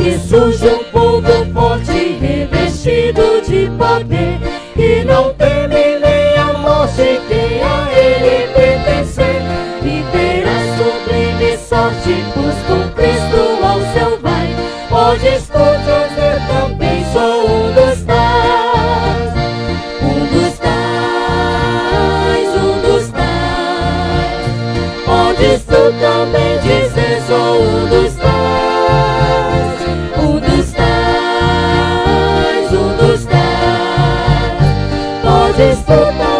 que surge um povo forte, revestido de poder, que não teme nem a morte, quem a ele pertencer, e terá sublime sorte, pois com Cristo ao céu vai. Podes tu dizer também, sou um dos tais, um dos tais, um dos tais. Podes tu também dizer, sou um dos tais, um dos tais, um dos tais. Podes tu também